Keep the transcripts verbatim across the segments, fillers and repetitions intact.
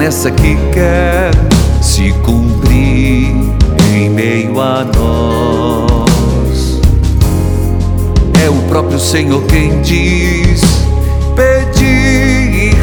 promessa que quer se cumprir em meio a nós. É o próprio Senhor quem diz: pedi e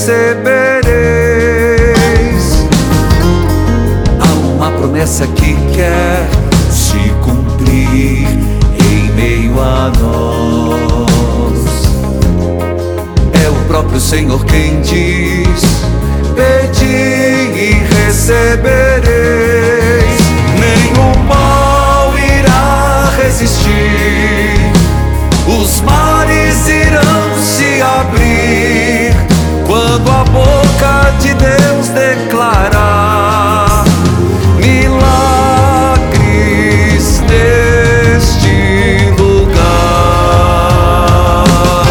recebereis. Há uma promessa que quer se cumprir em meio a nós. É o próprio Senhor quem diz: pedi e recebereis. Nenhum mal irá resistir, os mares irão se abrir quando a boca de Deus declarar milagres neste lugar.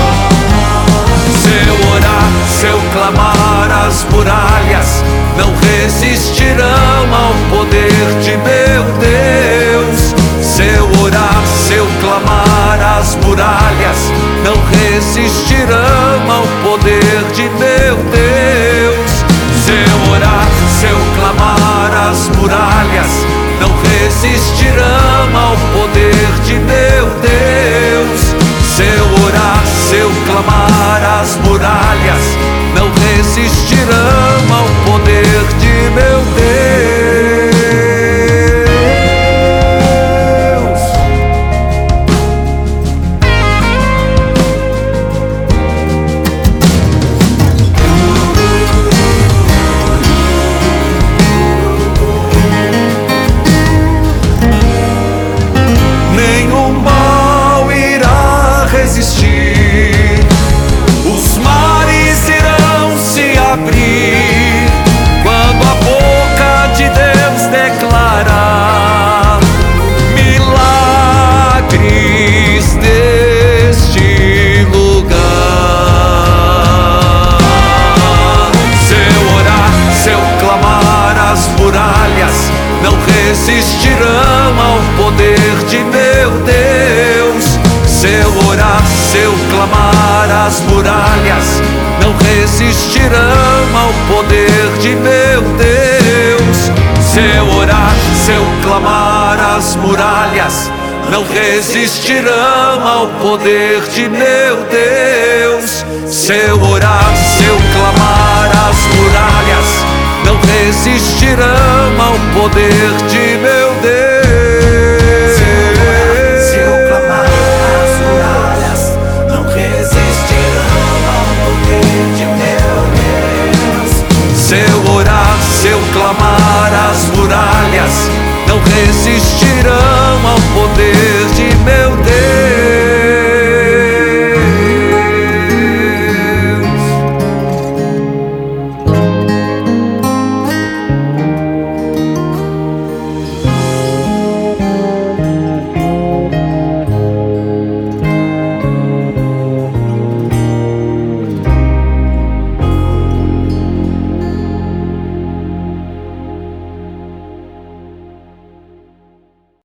Se eu orar, se eu clamar, as muralhas não resistirão ao poder de meu Deus. Se eu orar, se eu clamar, as muralhas não resistirão ao poder de meu Deus. Se eu orar, se eu clamar, as muralhas não resistirão ao poder de meu Deus. Se eu orar, se eu clamar, as muralhas não resistirão ao poder de meu Deus. Nenhum mal irá resistir, os mares irão se abrir quando a boca de Deus declarar milagres neste lugar. Se eu orar, se eu clamar, as muralhas não resistirão ao poder de meu Deus. Se eu orar, se eu clamar, as muralhas não resistirão ao poder de meu Deus. Se eu orar, se eu clamar, as muralhas não resistirão ao poder de meu Deus. Se eu orar, se eu clamar, as muralhas não resistirão ao poder de meu Deus. Se eu orar, se eu clamar, as muralhas não resistirão